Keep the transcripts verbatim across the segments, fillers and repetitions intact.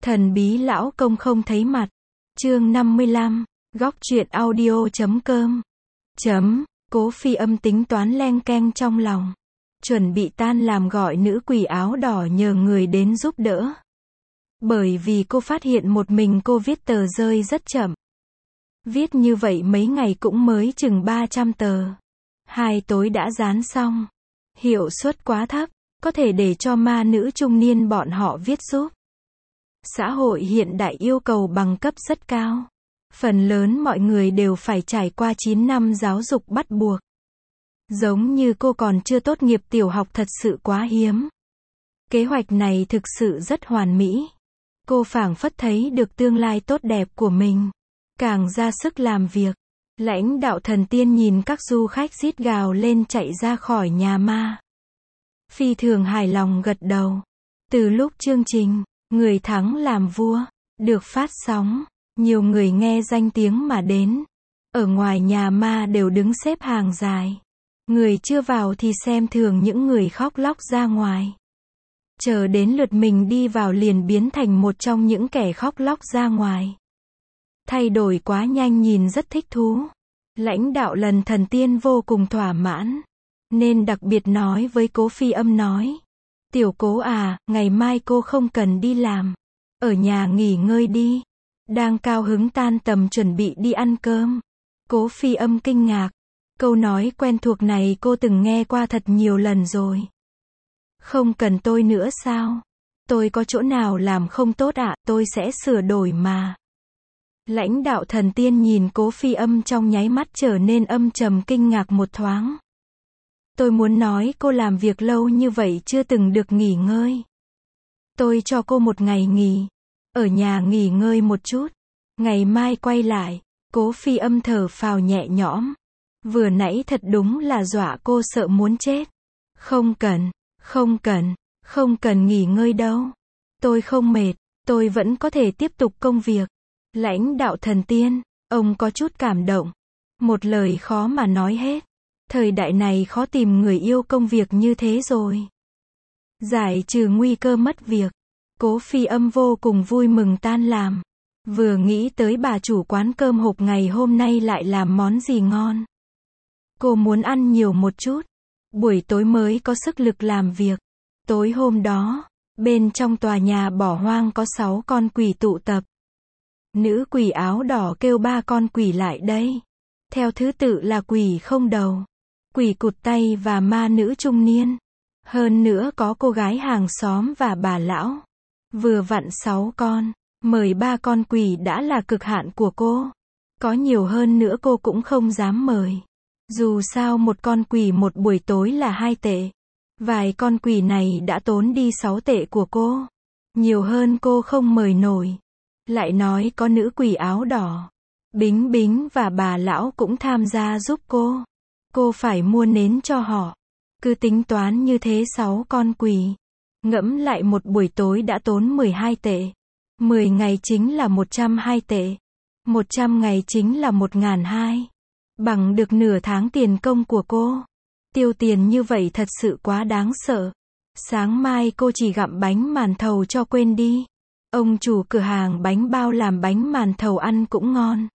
Thần bí lão công không thấy mặt. Chương năm mươi lăm, góc truyện audio chấm com. Chấm, Cố Phi Âm tính toán len keng trong lòng. Chuẩn bị tan làm gọi nữ quỷ áo đỏ nhờ người đến giúp đỡ. Bởi vì cô phát hiện một mình cô viết tờ rơi rất chậm. Viết như vậy mấy ngày cũng mới chừng ba trăm tờ. Hai tối đã dán xong. Hiệu suất quá thấp, có thể để cho ma nữ trung niên bọn họ viết giúp. Xã hội hiện đại yêu cầu bằng cấp rất cao. Phần lớn mọi người đều phải trải qua chín năm giáo dục bắt buộc. Giống như cô còn chưa tốt nghiệp tiểu học thật sự quá hiếm. Kế hoạch này thực sự rất hoàn mỹ. Cô phảng phất thấy được tương lai tốt đẹp của mình. Càng ra sức làm việc. Lãnh đạo thần tiên nhìn các du khách rít gào lên chạy ra khỏi nhà ma. Phi thường hài lòng gật đầu. Từ lúc chương trình Người thắng làm vua được phát sóng, nhiều người nghe danh tiếng mà đến. Ở ngoài nhà ma đều đứng xếp hàng dài. Người chưa vào thì xem thường những người khóc lóc ra ngoài. Chờ đến lượt mình đi vào liền biến thành một trong những kẻ khóc lóc ra ngoài. Thay đổi quá nhanh nhìn rất thích thú. Lãnh đạo lần thần tiên vô cùng thỏa mãn. Nên đặc biệt nói với Cố Phi Âm nói. Tiểu Cố à, ngày mai cô không cần đi làm. Ở nhà nghỉ ngơi đi. Đang cao hứng tan tầm chuẩn bị đi ăn cơm. Cố Phi Âm kinh ngạc. Câu nói quen thuộc này cô từng nghe qua thật nhiều lần rồi. Không cần tôi nữa sao? Tôi có chỗ nào làm không tốt ạ, à? Tôi sẽ sửa đổi mà. Lãnh đạo thần tiên nhìn Cố Phi Âm trong nháy mắt trở nên âm trầm kinh ngạc một thoáng. Tôi muốn nói cô làm việc lâu như vậy chưa từng được nghỉ ngơi. Tôi cho cô một ngày nghỉ. Ở nhà nghỉ ngơi một chút. Ngày mai quay lại. Cố Phi Âm thở phào nhẹ nhõm. Vừa nãy thật đúng là dọa cô sợ muốn chết. Không cần, không cần, không cần nghỉ ngơi đâu. Tôi không mệt, tôi vẫn có thể tiếp tục công việc. Lãnh đạo thần tiên, ông có chút cảm động. Một lời khó mà nói hết. Thời đại này khó tìm người yêu công việc như thế rồi. Giải trừ nguy cơ mất việc. Cố Phi Âm vô cùng vui mừng tan làm. Vừa nghĩ tới bà chủ quán cơm hộp ngày hôm nay lại làm món gì ngon. Cô muốn ăn nhiều một chút. Buổi tối mới có sức lực làm việc. Tối hôm đó, bên trong tòa nhà bỏ hoang có sáu con quỷ tụ tập. Nữ quỷ áo đỏ kêu ba con quỷ lại đây. Theo thứ tự là quỷ không đầu, quỷ cụt tay và ma nữ trung niên. Hơn nữa có cô gái hàng xóm và bà lão. Vừa vặn sáu con, mời ba con quỷ đã là cực hạn của cô. Có nhiều hơn nữa cô cũng không dám mời. Dù sao một con quỷ một buổi tối là hai tệ. Vài con quỷ này đã tốn đi sáu tệ của cô. Nhiều hơn cô không mời nổi. Lại nói có nữ quỷ áo đỏ. Bính Bính và bà lão cũng tham gia giúp cô. Cô phải mua nến cho họ. Cứ tính toán như thế sáu con quỷ. Ngẫm lại một buổi tối đã tốn mười hai tệ. mười ngày chính là một trăm hai tệ. một trăm ngày chính là một nghìn hai. Bằng được nửa tháng tiền công của cô. Tiêu tiền như vậy thật sự quá đáng sợ. Sáng mai cô chỉ gặm bánh màn thầu cho quên đi. Ông chủ cửa hàng bánh bao làm bánh màn thầu ăn cũng ngon.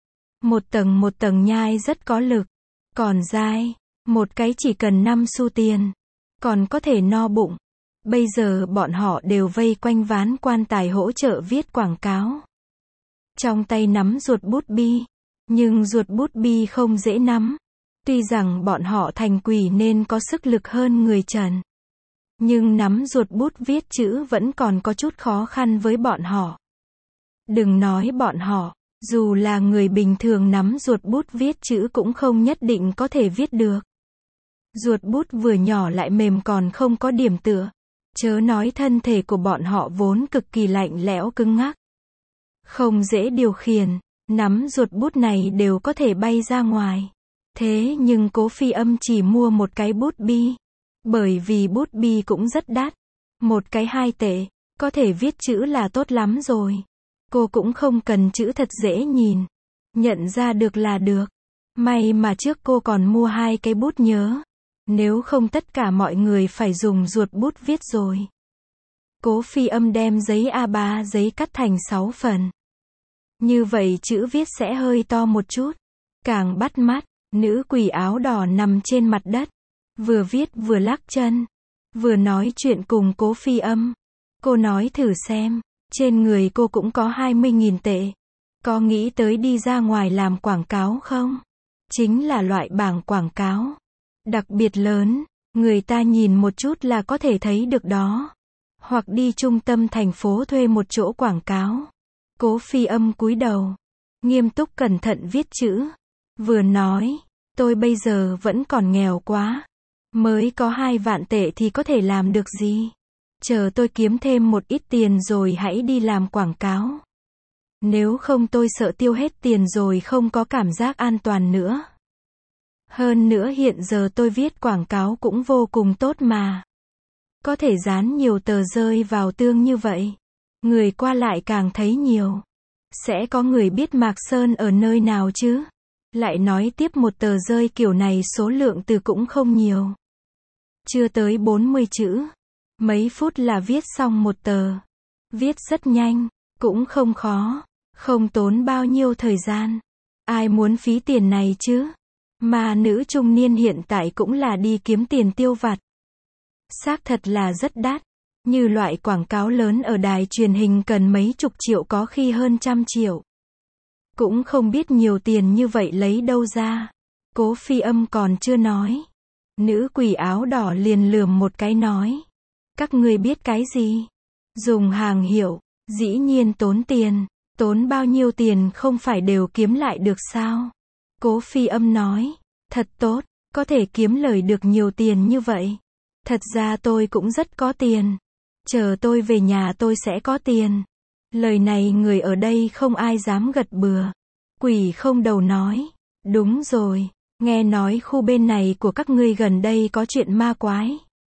Một tầng một tầng nhai rất có lực. Còn dai, một cái chỉ cần năm xu tiền. Còn có thể no bụng. Bây giờ bọn họ đều vây quanh ván quan tài hỗ trợ viết quảng cáo. Trong tay nắm ruột bút bi. Nhưng ruột bút bi không dễ nắm. Tuy rằng bọn họ thành quỷ nên có sức lực hơn người trần. Nhưng nắm ruột bút viết chữ vẫn còn có chút khó khăn với bọn họ. Đừng nói bọn họ, dù là người bình thường nắm ruột bút viết chữ cũng không nhất định có thể viết được. Ruột bút vừa nhỏ lại mềm còn không có điểm tựa. Chớ nói thân thể của bọn họ vốn cực kỳ lạnh lẽo cứng ngắc. Không dễ điều khiển, nắm ruột bút này đều có thể bay ra ngoài. Thế nhưng Cố Phi Âm chỉ mua một cái bút bi. Bởi vì bút bi cũng rất đắt. Một cái hai tệ, có thể viết chữ là tốt lắm rồi. Cô cũng không cần chữ thật dễ nhìn. Nhận ra được là được. May mà trước cô còn mua hai cái bút nhớ. Nếu không tất cả mọi người phải dùng ruột bút viết rồi. Cố Phi Âm đem giấy a ba giấy cắt thành sáu phần. Như vậy chữ viết sẽ hơi to một chút. Càng bắt mắt, nữ quỷ áo đỏ nằm trên mặt đất. Vừa viết vừa lắc chân. Vừa nói chuyện cùng Cố Phi Âm. Cô nói thử xem, trên người cô cũng có hai mươi nghìn tệ. Có nghĩ tới đi ra ngoài làm quảng cáo không? Chính là loại bảng quảng cáo. Đặc biệt lớn, người ta nhìn một chút là có thể thấy được đó. Hoặc đi trung tâm thành phố thuê một chỗ quảng cáo. Cố Phi Âm cúi đầu, nghiêm túc cẩn thận viết chữ. Vừa nói, tôi bây giờ vẫn còn nghèo quá. Mới có hai vạn tệ thì có thể làm được gì? Chờ tôi kiếm thêm một ít tiền rồi hãy đi làm quảng cáo. Nếu không tôi sợ tiêu hết tiền rồi không có cảm giác an toàn nữa. Hơn nữa hiện giờ tôi viết quảng cáo cũng vô cùng tốt mà. Có thể dán nhiều tờ rơi vào tường như vậy. Người qua lại càng thấy nhiều. Sẽ có người biết Mạc Sơn ở nơi nào chứ? Lại nói tiếp một tờ rơi kiểu này số lượng từ cũng không nhiều. Chưa tới bốn mươi chữ. Mấy phút là viết xong một tờ. Viết rất nhanh, cũng không khó, không tốn bao nhiêu thời gian. Ai muốn phí tiền này chứ? Mà nữ trung niên hiện tại cũng là đi kiếm tiền tiêu vặt. Xác thật là rất đắt. Như loại quảng cáo lớn ở đài truyền hình cần mấy chục triệu có khi hơn trăm triệu. Cũng không biết nhiều tiền như vậy lấy đâu ra. Cố Phi Âm còn chưa nói. Nữ quỷ áo đỏ liền lườm một cái nói. Các ngươi biết cái gì? Dùng hàng hiệu, dĩ nhiên tốn tiền. Tốn bao nhiêu tiền không phải đều kiếm lại được sao? Cố Phi Âm nói. Thật tốt, có thể kiếm lời được nhiều tiền như vậy. Thật ra tôi cũng rất có tiền. Chờ tôi về nhà tôi sẽ có tiền. Lời này người ở đây không ai dám gật bừa. Quỷ không đầu nói. Đúng rồi, nghe nói khu bên này của các ngươi gần đây có chuyện ma quái.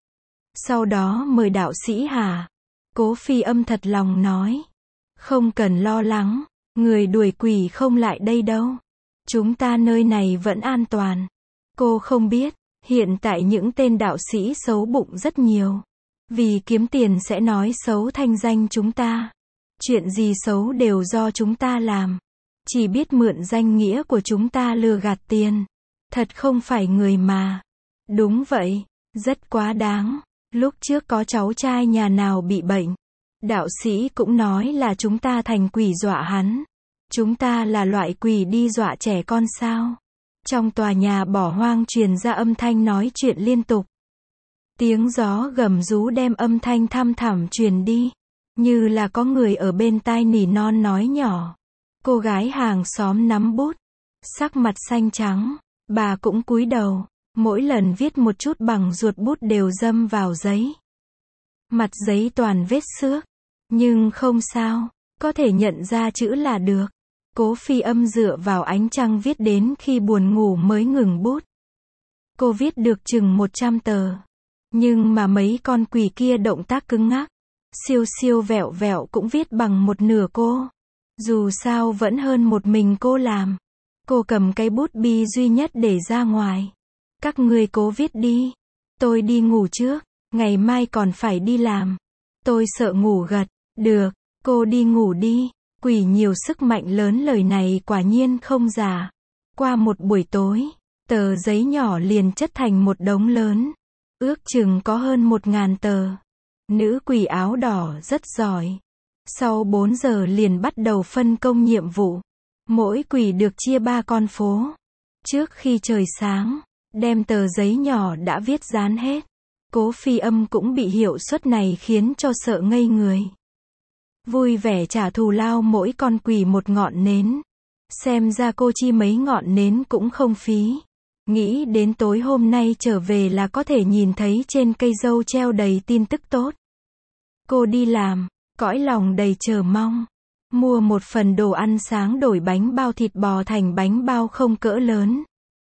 Sau đó mời đạo sĩ hả? Cố Phi Âm thật lòng nói. Không cần lo lắng, người đuổi quỷ không lại đây đâu. Chúng ta nơi này vẫn an toàn. Cô không biết, hiện tại những tên đạo sĩ xấu bụng rất nhiều. Vì kiếm tiền sẽ nói xấu thanh danh chúng ta. Chuyện gì xấu đều do chúng ta làm. Chỉ biết mượn danh nghĩa của chúng ta lừa gạt tiền. Thật không phải người mà. Đúng vậy, rất quá đáng. Lúc trước có cháu trai nhà nào bị bệnh. Đạo sĩ cũng nói là chúng ta thành quỷ dọa hắn. Chúng ta là loại quỷ đi dọa trẻ con sao? Trong tòa nhà bỏ hoang truyền ra âm thanh nói chuyện liên tục. Tiếng gió gầm rú đem âm thanh thăm thẳm truyền đi. Như là có người ở bên tai nỉ non nói nhỏ. Cô gái hàng xóm nắm bút. Sắc mặt xanh trắng. Bà cũng cúi đầu. Mỗi lần viết một chút bằng ruột bút đều dâm vào giấy. Mặt giấy toàn vết xước. Nhưng không sao. Có thể nhận ra chữ là được. Cố Phi Âm dựa vào ánh trăng viết đến khi buồn ngủ mới ngừng bút. Cô viết được chừng một trăm tờ. Nhưng mà mấy con quỷ kia động tác cứng ngắc. Siêu siêu vẹo vẹo cũng viết bằng một nửa cô. Dù sao vẫn hơn một mình cô làm. Cô cầm cái bút bi duy nhất để ra ngoài. Các ngươi cố viết đi. Tôi đi ngủ trước. Ngày mai còn phải đi làm. Tôi sợ ngủ gật. Được, cô đi ngủ đi. Quỷ nhiều sức mạnh lớn lời này quả nhiên không giả. Qua một buổi tối, tờ giấy nhỏ liền chất thành một đống lớn. Ước chừng có hơn một ngàn tờ. Nữ quỷ áo đỏ rất giỏi. Sau bốn giờ liền bắt đầu phân công nhiệm vụ. Mỗi quỷ được chia ba con phố. Trước khi trời sáng, đem tờ giấy nhỏ đã viết dán hết. Cố Phi Âm cũng bị hiệu suất này khiến cho sợ ngây người. Vui vẻ trả thù lao mỗi con quỷ một ngọn nến. Xem ra cô chi mấy ngọn nến cũng không phí. Nghĩ đến tối hôm nay trở về là có thể nhìn thấy trên cây dâu treo đầy tin tức tốt. Cô đi làm, cõi lòng đầy chờ mong. Mua một phần đồ ăn sáng đổi bánh bao thịt bò thành bánh bao không cỡ lớn.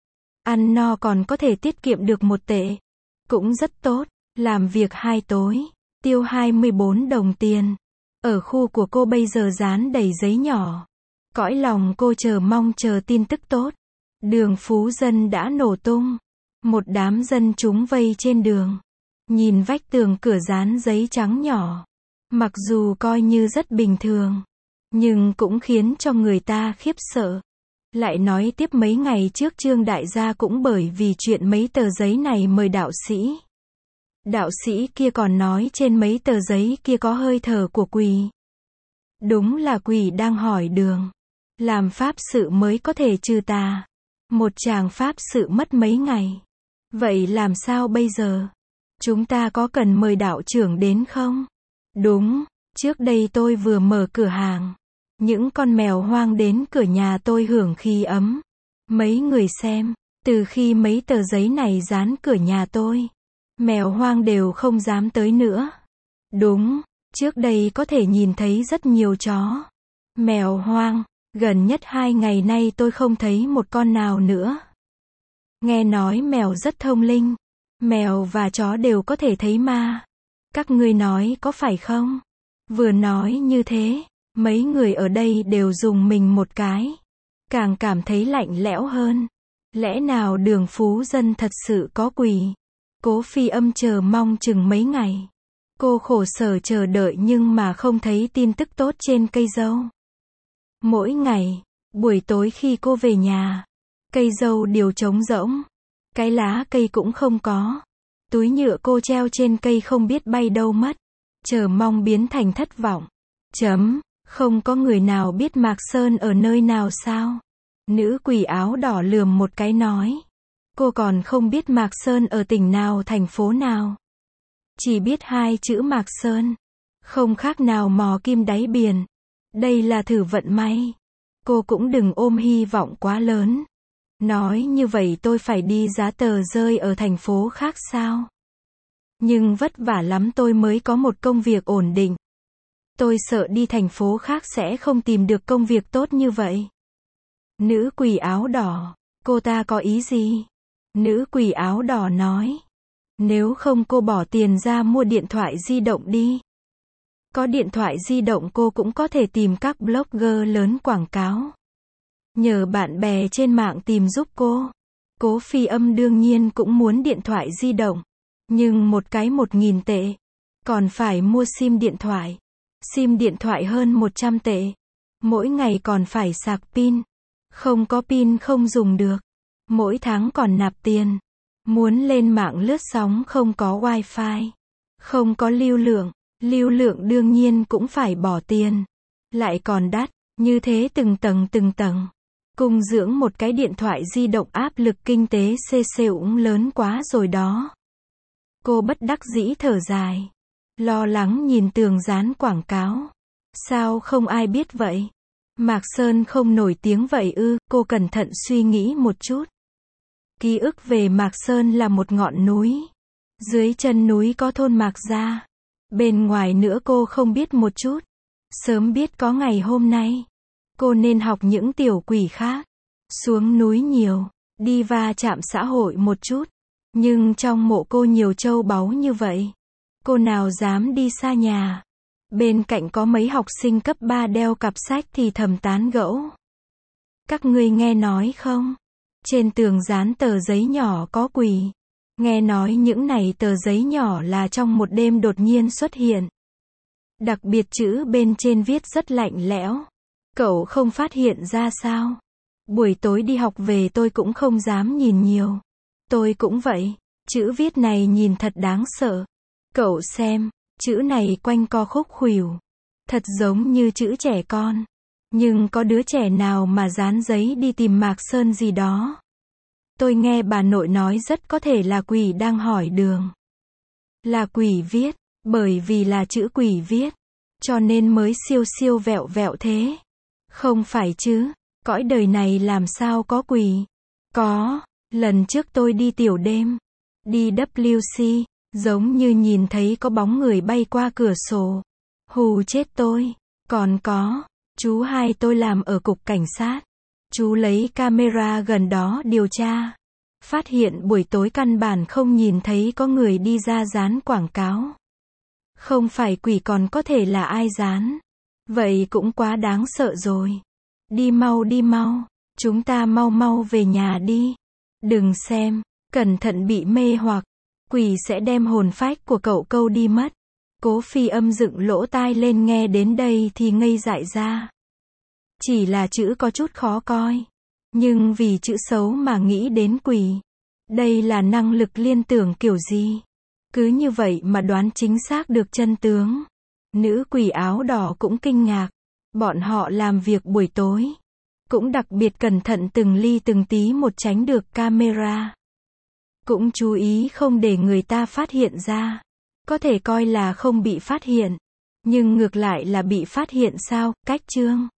Ăn no còn có thể tiết kiệm được một tệ. Cũng rất tốt, làm việc hai tối, tiêu hai mươi bốn đồng tiền. Ở khu của cô bây giờ dán đầy giấy nhỏ. Cõi lòng cô chờ mong chờ tin tức tốt. Đường Phú Dân đã nổ tung. Một đám dân chúng vây trên đường. Nhìn vách tường cửa dán giấy trắng nhỏ. Mặc dù coi như rất bình thường, nhưng cũng khiến cho người ta khiếp sợ. Lại nói tiếp mấy ngày trước Trương đại gia cũng bởi vì chuyện mấy tờ giấy này mời đạo sĩ. Đạo sĩ kia còn nói trên mấy tờ giấy kia có hơi thở của quỷ. Đúng là quỷ đang hỏi đường. Làm pháp sự mới có thể trừ tà. Một chàng pháp sự mất mấy ngày. Vậy làm sao bây giờ? Chúng ta có cần mời đạo trưởng đến không? Đúng, trước đây tôi vừa mở cửa hàng. Những con mèo hoang đến cửa nhà tôi hưởng khí ấm. Mấy người xem, từ khi mấy tờ giấy này dán cửa nhà tôi, mèo hoang đều không dám tới nữa. Đúng, trước đây có thể nhìn thấy rất nhiều chó, mèo hoang, gần nhất hai ngày nay tôi không thấy một con nào nữa. Nghe nói mèo rất thông linh, mèo và chó đều có thể thấy ma. Các ngươi nói có phải không? Vừa nói như thế, mấy người ở đây đều dùng mình một cái. Càng cảm thấy lạnh lẽo hơn. Lẽ nào Đường Phú Dân thật sự có quỷ? Cố Phi Âm chờ mong chừng mấy ngày. Cô khổ sở chờ đợi nhưng mà không thấy tin tức tốt trên cây dâu. Mỗi ngày, buổi tối khi cô về nhà, cây dâu đều trống rỗng. Cái lá cây cũng không có. Túi nhựa cô treo trên cây không biết bay đâu mất. Chờ mong biến thành thất vọng. Chấm. Không có người nào biết Mạc Sơn ở nơi nào sao? Nữ quỷ áo đỏ lườm một cái nói. Cô còn không biết Mạc Sơn ở tỉnh nào thành phố nào. Chỉ biết hai chữ Mạc Sơn. Không khác nào mò kim đáy biển. Đây là thử vận may. Cô cũng đừng ôm hy vọng quá lớn. Nói như vậy tôi phải đi giá tờ rơi ở thành phố khác sao? Nhưng vất vả lắm tôi mới có một công việc ổn định. Tôi sợ đi thành phố khác sẽ không tìm được công việc tốt như vậy. Nữ quỷ áo đỏ, cô ta có ý gì? Nữ quỷ áo đỏ nói. Nếu không cô bỏ tiền ra mua điện thoại di động đi. Có điện thoại di động cô cũng có thể tìm các blogger lớn quảng cáo. Nhờ bạn bè trên mạng tìm giúp cô. Cố Phi Âm đương nhiên cũng muốn điện thoại di động. Nhưng một cái một nghìn tệ. Còn phải mua sim điện thoại. Sim điện thoại hơn một trăm tệ. Mỗi ngày còn phải sạc pin. Không có pin không dùng được. Mỗi tháng còn nạp tiền. Muốn lên mạng lướt sóng không có wifi. Không có lưu lượng. Lưu lượng đương nhiên cũng phải bỏ tiền. Lại còn đắt. Như thế từng tầng từng tầng. Cung dưỡng một cái điện thoại di động áp lực kinh tế xê xê cũng lớn quá rồi đó. Cô bất đắc dĩ thở dài. Lo lắng nhìn tường dán quảng cáo. Sao không ai biết vậy? Mạc Sơn không nổi tiếng vậy ư? Cô cẩn thận suy nghĩ một chút. Ký ức về Mạc Sơn là một ngọn núi. Dưới chân núi có thôn Mạc Gia. Bên ngoài nữa cô không biết một chút. Sớm biết có ngày hôm nay. Cô nên học những tiểu quỷ khác. Xuống núi nhiều. Đi va chạm xã hội một chút. Nhưng trong mộ cô nhiều châu báu như vậy. Cô nào dám đi xa nhà. Bên cạnh có mấy học sinh cấp ba đeo cặp sách thì thầm tán gẫu. Các ngươi nghe nói không? Trên tường dán tờ giấy nhỏ có quỷ. Nghe nói những này tờ giấy nhỏ là trong một đêm đột nhiên xuất hiện. Đặc biệt chữ bên trên viết rất lạnh lẽo. Cậu không phát hiện ra sao? Buổi tối đi học về tôi cũng không dám nhìn nhiều. Tôi cũng vậy. Chữ viết này nhìn thật đáng sợ. Cậu xem, chữ này quanh co khúc khuỷu. Thật giống như chữ trẻ con. Nhưng có đứa trẻ nào mà dán giấy đi tìm Mạc Sơn gì đó. Tôi nghe bà nội nói rất có thể là quỷ đang hỏi đường. Là quỷ viết, bởi vì là chữ quỷ viết. Cho nên mới siêu siêu vẹo vẹo thế. Không phải chứ, cõi đời này làm sao có quỷ. Có, lần trước tôi đi tiểu đêm. Đi W C. Giống như nhìn thấy có bóng người bay qua cửa sổ. Hù chết tôi. Còn có, chú hai tôi làm ở cục cảnh sát. Chú lấy camera gần đó điều tra. Phát hiện buổi tối căn bản không nhìn thấy có người đi ra dán quảng cáo. Không phải quỷ còn có thể là ai dán. Vậy cũng quá đáng sợ rồi. Đi mau đi mau. Chúng ta mau mau về nhà đi. Đừng xem, cẩn thận bị mê hoặc. Quỷ sẽ đem hồn phách của cậu câu đi mất. Cố Phi Âm dựng lỗ tai lên nghe đến đây thì ngây dại ra. Chỉ là chữ có chút khó coi. Nhưng vì chữ xấu mà nghĩ đến quỷ. Đây là năng lực liên tưởng kiểu gì? Cứ như vậy mà đoán chính xác được chân tướng. Nữ quỷ áo đỏ cũng kinh ngạc. Bọn họ làm việc buổi tối. Cũng đặc biệt cẩn thận từng ly từng tí một tránh được camera. Cũng chú ý không để người ta phát hiện ra. Có thể coi là không bị phát hiện. Nhưng ngược lại là bị phát hiện sao, cách chương.